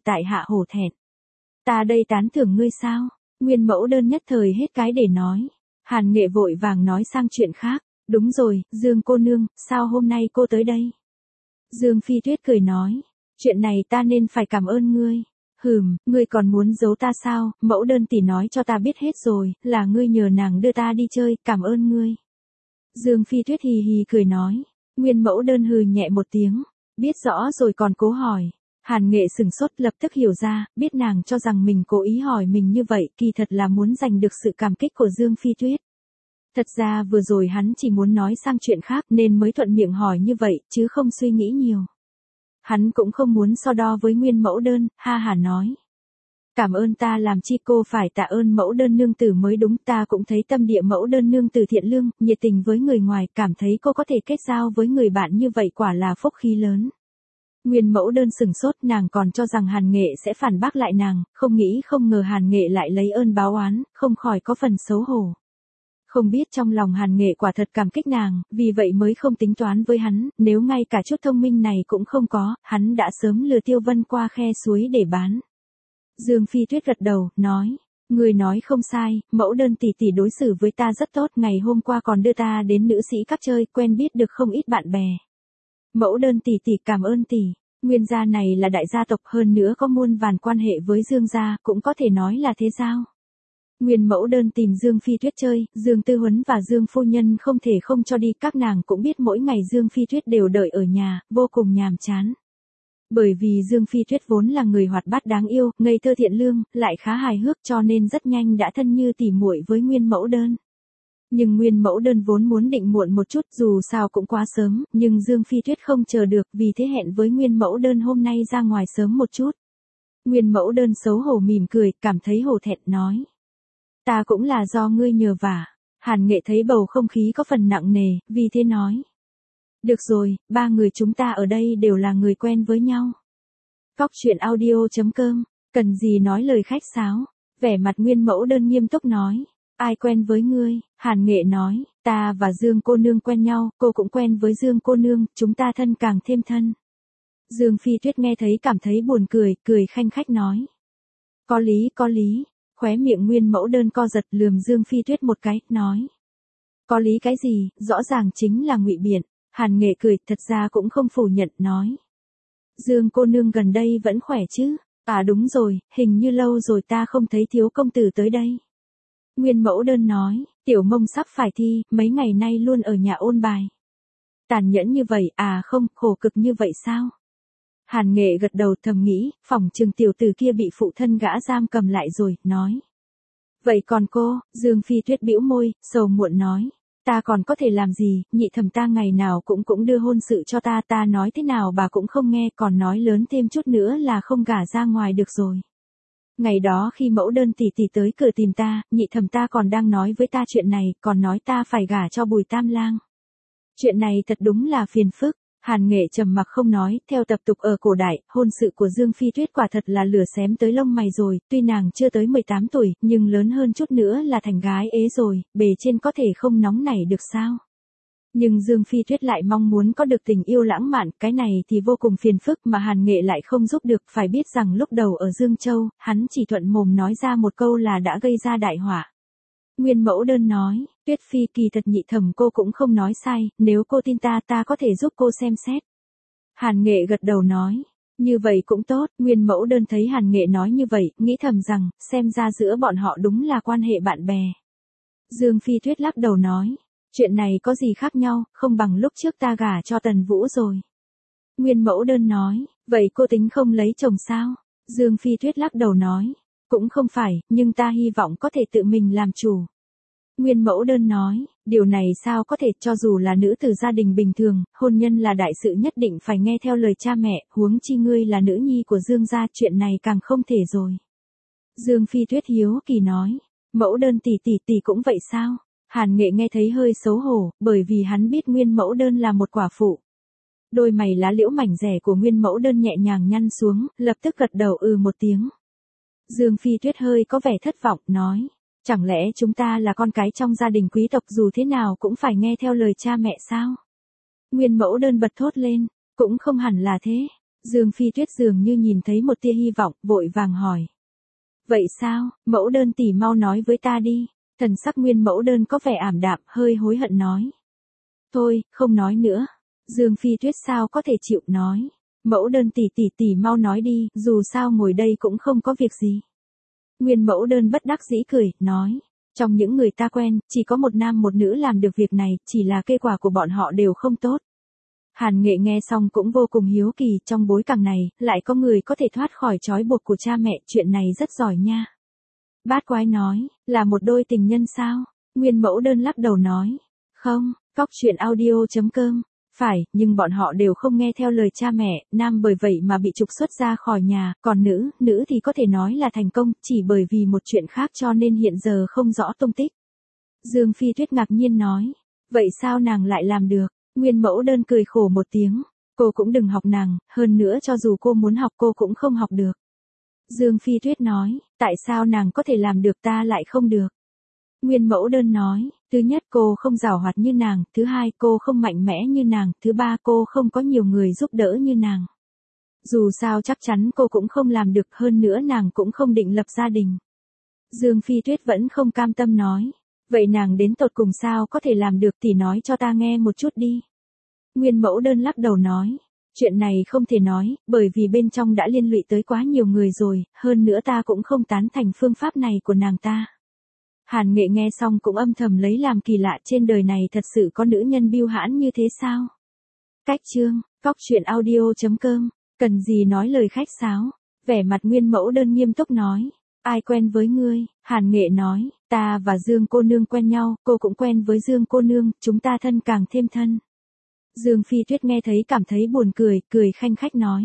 Speaker 1: hổ thẹn. Ta đây tán thưởng ngươi sao? Nguyên mẫu đơn nhất thời hết cái để nói. Hàn Nghệ vội vàng nói sang chuyện khác. Đúng rồi, Dương cô nương, sao hôm nay cô tới đây? Dương Phi Tuyết cười nói. Chuyện này ta nên phải cảm ơn ngươi. Ngươi còn muốn giấu ta sao? Mẫu đơn tỷ nói cho ta biết hết rồi, là ngươi nhờ nàng đưa ta đi chơi, cảm ơn ngươi. Dương Phi Tuyết hì hì cười nói. Nguyên mẫu đơn hừ nhẹ một tiếng. Biết rõ rồi còn cố hỏi. Hàn Nghệ sừng sốt, lập tức hiểu ra, biết nàng cho rằng mình cố ý hỏi mình như vậy, kỳ thật là muốn giành được sự cảm kích của Dương Phi Tuyết. Thật ra vừa rồi hắn chỉ muốn nói sang chuyện khác nên mới thuận miệng hỏi như vậy, chứ không suy nghĩ nhiều. Hắn cũng không muốn so đo với Nguyên mẫu đơn, ha hả nói. Cảm ơn ta làm chi cô phải tạ ơn mẫu đơn nương tử mới đúng, ta cũng thấy tâm địa mẫu đơn nương tử thiện lương, nhiệt tình với người ngoài, cảm thấy cô có thể kết giao với người bạn như vậy quả là phúc khí lớn. Nguyên mẫu đơn sừng sốt, nàng còn cho rằng Hàn Nghệ sẽ phản bác lại nàng, không nghĩ không ngờ Hàn Nghệ lại lấy ơn báo oán, không khỏi có phần xấu hổ. Không biết trong lòng Hàn Nghệ quả thật cảm kích nàng, vì vậy mới không tính toán với hắn, nếu ngay cả chút thông minh này cũng không có, hắn đã sớm lừa Tiêu Vân qua khe suối để bán. Dương Phi Tuyết gật đầu, nói. Người nói không sai, mẫu đơn tỷ tỷ đối xử với ta rất tốt, ngày hôm qua còn đưa ta đến nữ sĩ các chơi, quen biết được không ít bạn bè. Mẫu đơn tỷ tỷ cảm ơn tỷ. Nguyên gia này là đại gia tộc, hơn nữa có muôn vàn quan hệ với Dương gia, cũng có thể nói là thế giao. Nguyên mẫu đơn tìm Dương Phi Tuyết chơi, Dương Tư Huấn và Dương Phu Nhân không thể không cho đi, các nàng cũng biết mỗi ngày Dương Phi Tuyết đều đợi ở nhà, vô cùng nhàm chán. Bởi vì Dương Phi Tuyết vốn là người hoạt bát đáng yêu, ngây thơ thiện lương, lại khá hài hước cho nên rất nhanh đã thân như tỉ muội với Nguyên mẫu đơn. Nhưng Nguyên mẫu đơn vốn muốn định muộn một chút, dù sao cũng quá sớm, nhưng Dương Phi Tuyết không chờ được, vì thế hẹn với Nguyên mẫu đơn hôm nay ra ngoài sớm một chút. Nguyên mẫu đơn xấu hổ mỉm cười, cảm thấy hổ thẹn nói. Ta cũng là do ngươi nhờ vả. Hàn Nghệ thấy bầu không khí có phần nặng nề, vì thế nói. Được rồi, ba người chúng ta ở đây đều là người quen với nhau. Cóc truyện audio.com, cần gì nói lời khách sáo. Vẻ mặt Nguyên mẫu đơn nghiêm túc nói. Ai quen với ngươi? Hàn Nghệ nói, ta và Dương cô nương quen nhau, cô cũng quen với Dương cô nương, chúng ta thân càng thêm thân. Dương Phi Tuyết nghe thấy cảm thấy buồn cười, cười khanh khách nói. Có lý, khóe miệng Nguyên Mẫu Đơn co giật lườm Dương Phi Tuyết một cái, nói. Có lý cái gì, rõ ràng chính là ngụy biện. Hàn Nghệ cười, thật ra cũng không phủ nhận, nói. Dương cô nương gần đây vẫn khỏe chứ? À đúng rồi, hình như lâu rồi ta không thấy thiếu công tử tới đây. Nguyên Mẫu Đơn nói, tiểu mông sắp phải thi, mấy ngày nay luôn ở nhà ôn bài. Tàn nhẫn như vậy, à không, khổ cực như vậy sao? Hàn Nghệ gật đầu thầm nghĩ, phỏng chừng tiểu tử kia bị phụ thân gã giam cầm lại rồi, nói. Vậy còn cô? Dương Phi Tuyết bĩu môi, sầu muộn nói. Ta còn có thể làm gì, nhị thẩm ta ngày nào cũng đưa hôn sự cho ta nói thế nào bà cũng không nghe, còn nói lớn thêm chút nữa là không gả ra ngoài được rồi. Ngày đó khi Mẫu Đơn tỷ tỷ tới cửa tìm ta, nhị thẩm ta còn đang nói với ta chuyện này, còn nói ta phải gả cho Bùi Tam Lang. Chuyện này thật đúng là phiền phức. Hàn Nghệ trầm mặc không nói, theo tập tục ở cổ đại, hôn sự của Dương Phi Tuyết quả thật là lửa xém tới lông mày rồi, tuy nàng chưa tới 18 tuổi, nhưng lớn hơn chút nữa là thành gái ế rồi, bề trên có thể không nóng nảy được sao. Nhưng Dương Phi Tuyết lại mong muốn có được tình yêu lãng mạn, cái này thì vô cùng phiền phức mà Hàn Nghệ lại không giúp được, phải biết rằng lúc đầu ở Dương Châu, hắn chỉ thuận mồm nói ra một câu là đã gây ra đại họa. Nguyên Mẫu Đơn nói, Tuyết Phi kỳ thật nhị thẩm cô cũng không nói sai, nếu cô tin ta có thể giúp cô xem xét. Hàn Nghệ gật đầu nói, như vậy cũng tốt, Nguyên Mẫu Đơn thấy Hàn Nghệ nói như vậy, nghĩ thầm rằng, xem ra giữa bọn họ đúng là quan hệ bạn bè. Dương Phi Tuyết lắc đầu nói, chuyện này có gì khác nhau, không bằng lúc trước ta gả cho Tần Vũ rồi. Nguyên Mẫu Đơn nói, vậy cô tính không lấy chồng sao? Dương Phi Tuyết lắc đầu nói, cũng không phải, nhưng ta hy vọng có thể tự mình làm chủ. Nguyên Mẫu Đơn nói, điều này sao có thể, cho dù là nữ từ gia đình bình thường, hôn nhân là đại sự nhất định phải nghe theo lời cha mẹ, huống chi ngươi là nữ nhi của Dương gia, chuyện này càng không thể rồi. Dương Phi Tuyết hiếu kỳ nói, Mẫu Đơn tỷ cũng vậy sao? Hàn Nghệ nghe thấy hơi xấu hổ, bởi vì hắn biết Nguyên Mẫu Đơn là một quả phụ. Đôi mày lá liễu mảnh rẻ của Nguyên Mẫu Đơn nhẹ nhàng nhăn xuống, lập tức gật đầu một tiếng. Dương Phi Tuyết hơi có vẻ thất vọng, nói, chẳng lẽ chúng ta là con cái trong gia đình quý tộc dù thế nào cũng phải nghe theo lời cha mẹ sao? Nguyên Mẫu Đơn bật thốt lên, cũng không hẳn là thế. Dương Phi Tuyết dường như nhìn thấy một tia hy vọng, vội vàng hỏi. Vậy sao, Mẫu Đơn tỷ mau nói với ta đi. Thần sắc Nguyên Mẫu Đơn có vẻ ảm đạm, hơi hối hận nói. Thôi, không nói nữa. Dương Phi Tuyết sao có thể chịu nói. Mẫu Đơn tỷ mau nói đi, dù sao ngồi đây cũng không có việc gì. Nguyên Mẫu Đơn bất đắc dĩ cười, nói. Trong những người ta quen, chỉ có một nam một nữ làm được việc này, chỉ là kết quả của bọn họ đều không tốt. Hàn Nghệ nghe xong cũng vô cùng hiếu kỳ, trong bối cảnh này, lại có người có thể thoát khỏi trói buộc của cha mẹ, chuyện này rất giỏi nha. Bát Quái nói, là một đôi tình nhân sao? Nguyên Mẫu Đơn lắc đầu nói. Không, coctruyện.audio.com. Phải, nhưng bọn họ đều không nghe theo lời cha mẹ, nam bởi vậy mà bị trục xuất ra khỏi nhà, còn nữ thì có thể nói là thành công, chỉ bởi vì một chuyện khác cho nên hiện giờ không rõ tung tích. Dương Phi Tuyết ngạc nhiên nói. Vậy sao nàng lại làm được? Nguyên Mẫu Đơn cười khổ một tiếng. Cô cũng đừng học nàng, hơn nữa cho dù cô muốn học cô cũng không học được. Dương Phi Tuyết nói, tại sao nàng có thể làm được ta lại không được? Nguyên Mẫu Đơn nói, thứ nhất cô không giàu hoạt như nàng, thứ hai cô không mạnh mẽ như nàng, thứ ba cô không có nhiều người giúp đỡ như nàng. Dù sao chắc chắn cô cũng không làm được, hơn nữa nàng cũng không định lập gia đình. Dương Phi Tuyết vẫn không cam tâm nói, vậy nàng đến tột cùng sao có thể làm được thì nói cho ta nghe một chút đi. Nguyên Mẫu Đơn lắc đầu nói. Chuyện này không thể nói, bởi vì bên trong đã liên lụy tới quá nhiều người rồi, hơn nữa ta cũng không tán thành phương pháp này của nàng ta. Hàn Nghệ nghe xong cũng âm thầm lấy làm kỳ lạ, trên đời này thật sự có nữ nhân bưu hãn như thế sao? Cách chương, coctruyện.audio.com, cần gì nói lời khách sáo, vẻ mặt Nguyên Mẫu Đơn nghiêm túc nói. Ai quen với ngươi? Hàn Nghệ nói, ta và Dương cô nương quen nhau, cô cũng quen với Dương cô nương, chúng ta thân càng thêm thân. Dương Phi Tuyết nghe thấy cảm thấy buồn cười, cười khanh khách nói.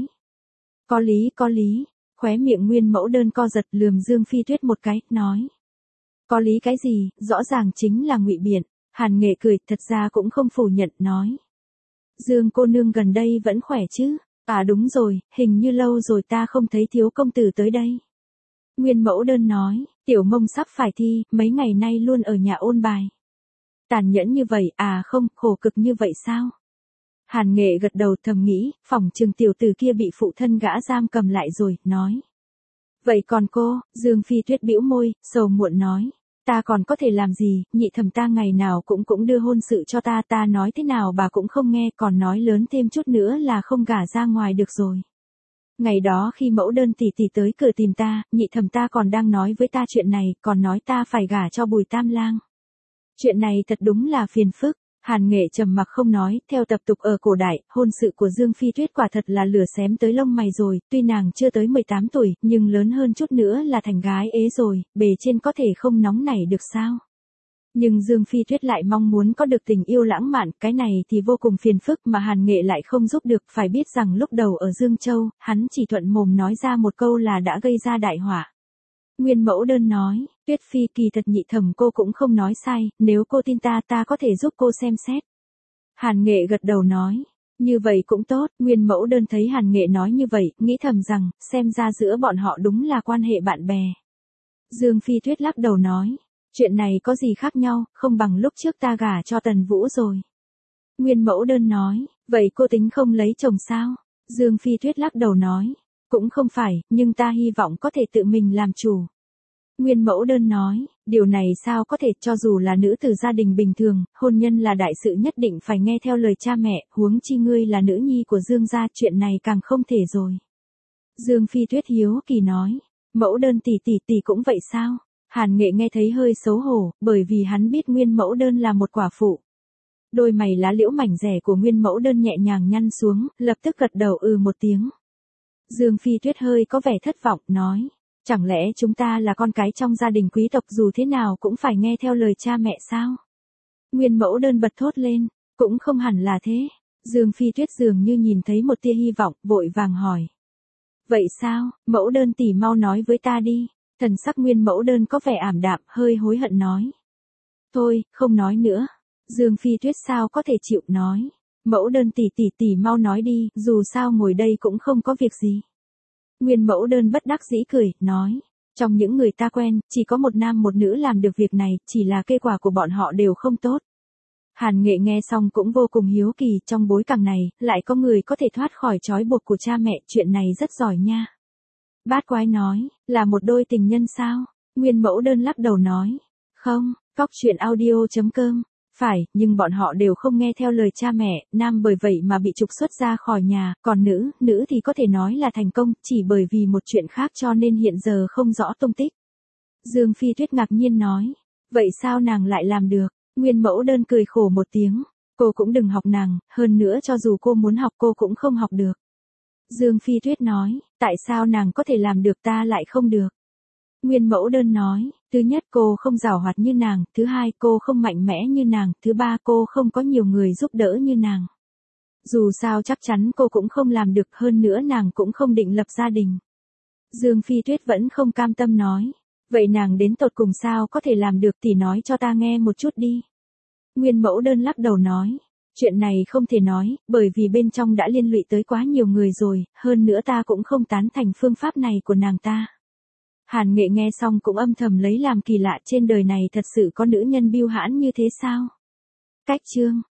Speaker 1: Có lý, khóe miệng Nguyên Mẫu Đơn co giật lườm Dương Phi Tuyết một cái, nói. Có lý cái gì, rõ ràng chính là ngụy biện. Hàn Nghệ cười, thật ra cũng không phủ nhận, nói. Dương cô nương gần đây vẫn khỏe chứ? À đúng rồi, hình như lâu rồi ta không thấy thiếu công tử tới đây. Nguyên Mẫu Đơn nói, Tiểu Mông sắp phải thi, mấy ngày nay luôn ở nhà ôn bài. Tàn nhẫn như vậy, à không, khổ cực như vậy sao? Hàn Nghệ gật đầu thầm nghĩ, phỏng chừng tiểu tử kia bị phụ thân gã giam cầm lại rồi, nói. Vậy còn cô, Dương Phi Tuyết bĩu môi, sầu muộn nói. Ta còn có thể làm gì, nhị thẩm ta ngày nào cũng đưa hôn sự cho ta nói thế nào bà cũng không nghe, còn nói lớn thêm chút nữa là không gả ra ngoài được rồi. Ngày đó khi mẫu đơn tỷ tỷ tới cửa tìm ta, nhị thẩm ta còn đang nói với ta chuyện này, còn nói ta phải gả cho Bùi Tam Lang. Chuyện này thật đúng là phiền phức. Hàn Nghệ trầm mặc không nói, theo tập tục ở cổ đại, hôn sự của Dương Phi Tuyết quả thật là lửa xém tới lông mày rồi, tuy nàng chưa tới 18 tuổi, nhưng lớn hơn chút nữa là thành gái ế rồi, bề trên có thể không nóng nảy được sao. Nhưng Dương Phi Tuyết lại mong muốn có được tình yêu lãng mạn, cái này thì vô cùng phiền phức mà Hàn Nghệ lại không giúp được, phải biết rằng lúc đầu ở Dương Châu, hắn chỉ thuận mồm nói ra một câu là đã gây ra đại họa. Nguyên Mẫu Đơn nói, Tuyết Phi kỳ thật nhị thẩm cô cũng không nói sai, nếu cô tin ta có thể giúp cô xem xét. Hàn Nghệ gật đầu nói, như vậy cũng tốt, Nguyên Mẫu Đơn thấy Hàn Nghệ nói như vậy, nghĩ thầm rằng, xem ra giữa bọn họ đúng là quan hệ bạn bè. Dương Phi Tuyết lắc đầu nói, chuyện này có gì khác nhau, không bằng lúc trước ta gả cho Tần Vũ rồi. Nguyên Mẫu Đơn nói, vậy cô tính không lấy chồng sao? Dương Phi Tuyết lắc đầu nói, cũng không phải, nhưng ta hy vọng có thể tự mình làm chủ. Nguyên Mẫu Đơn nói, điều này sao có thể, cho dù là nữ từ gia đình bình thường, hôn nhân là đại sự nhất định phải nghe theo lời cha mẹ, huống chi ngươi là nữ nhi của Dương gia, chuyện này càng không thể rồi. Dương Phi Tuyết hiếu kỳ nói, Mẫu Đơn tỷ cũng vậy sao? Hàn Nghệ nghe thấy hơi xấu hổ, bởi vì hắn biết Nguyên Mẫu Đơn là một quả phụ. Đôi mày lá liễu mảnh rẻ của Nguyên Mẫu Đơn nhẹ nhàng nhăn xuống, lập tức gật đầu một tiếng. Dương Phi Tuyết hơi có vẻ thất vọng, nói, chẳng lẽ chúng ta là con cái trong gia đình quý tộc dù thế nào cũng phải nghe theo lời cha mẹ sao? Nguyên Mẫu Đơn bật thốt lên, cũng không hẳn là thế. Dương Phi Tuyết dường như nhìn thấy một tia hy vọng, vội vàng hỏi. Vậy sao, Mẫu Đơn tỷ mau nói với ta đi. Thần sắc Nguyên Mẫu Đơn có vẻ ảm đạm, hơi hối hận nói. Thôi, không nói nữa. Dương Phi Tuyết sao có thể chịu nói. Mẫu Đơn tỷ mau nói đi, dù sao ngồi đây cũng không có việc gì. Nguyên Mẫu Đơn bất đắc dĩ cười, nói. Trong những người ta quen, chỉ có một nam một nữ làm được việc này, chỉ là kết quả của bọn họ đều không tốt. Hàn Nghệ nghe xong cũng vô cùng hiếu kỳ, trong bối cảnh này, lại có người có thể thoát khỏi trói buộc của cha mẹ, chuyện này rất giỏi nha. Bát Quái nói, là một đôi tình nhân sao? Nguyên Mẫu Đơn lắc đầu nói, không, coctruyện.audio.com, phải, nhưng bọn họ đều không nghe theo lời cha mẹ, nam bởi vậy mà bị trục xuất ra khỏi nhà, còn nữ thì có thể nói là thành công, chỉ bởi vì một chuyện khác cho nên hiện giờ không rõ tung tích. Dương Phi Tuyết ngạc nhiên nói, vậy sao nàng lại làm được? Nguyên Mẫu Đơn cười khổ một tiếng, cô cũng đừng học nàng, hơn nữa cho dù cô muốn học cô cũng không học được. Dương Phi Tuyết nói, tại sao nàng có thể làm được ta lại không được? Nguyên Mẫu Đơn nói, thứ nhất cô không giàu hoạt như nàng, thứ hai cô không mạnh mẽ như nàng, thứ ba cô không có nhiều người giúp đỡ như nàng. Dù sao chắc chắn cô cũng không làm được, hơn nữa nàng cũng không định lập gia đình. Dương Phi Tuyết vẫn không cam tâm nói, vậy nàng đến tột cùng sao có thể làm được, tỷ nói cho ta nghe một chút đi. Nguyên Mẫu Đơn lắc đầu nói, chuyện này không thể nói, bởi vì bên trong đã liên lụy tới quá nhiều người rồi, hơn nữa ta cũng không tán thành phương pháp này của nàng ta. Hàn Nghệ nghe xong cũng âm thầm lấy làm kỳ lạ, trên đời này thật sự có nữ nhân bưu hãn như thế sao? Cách chương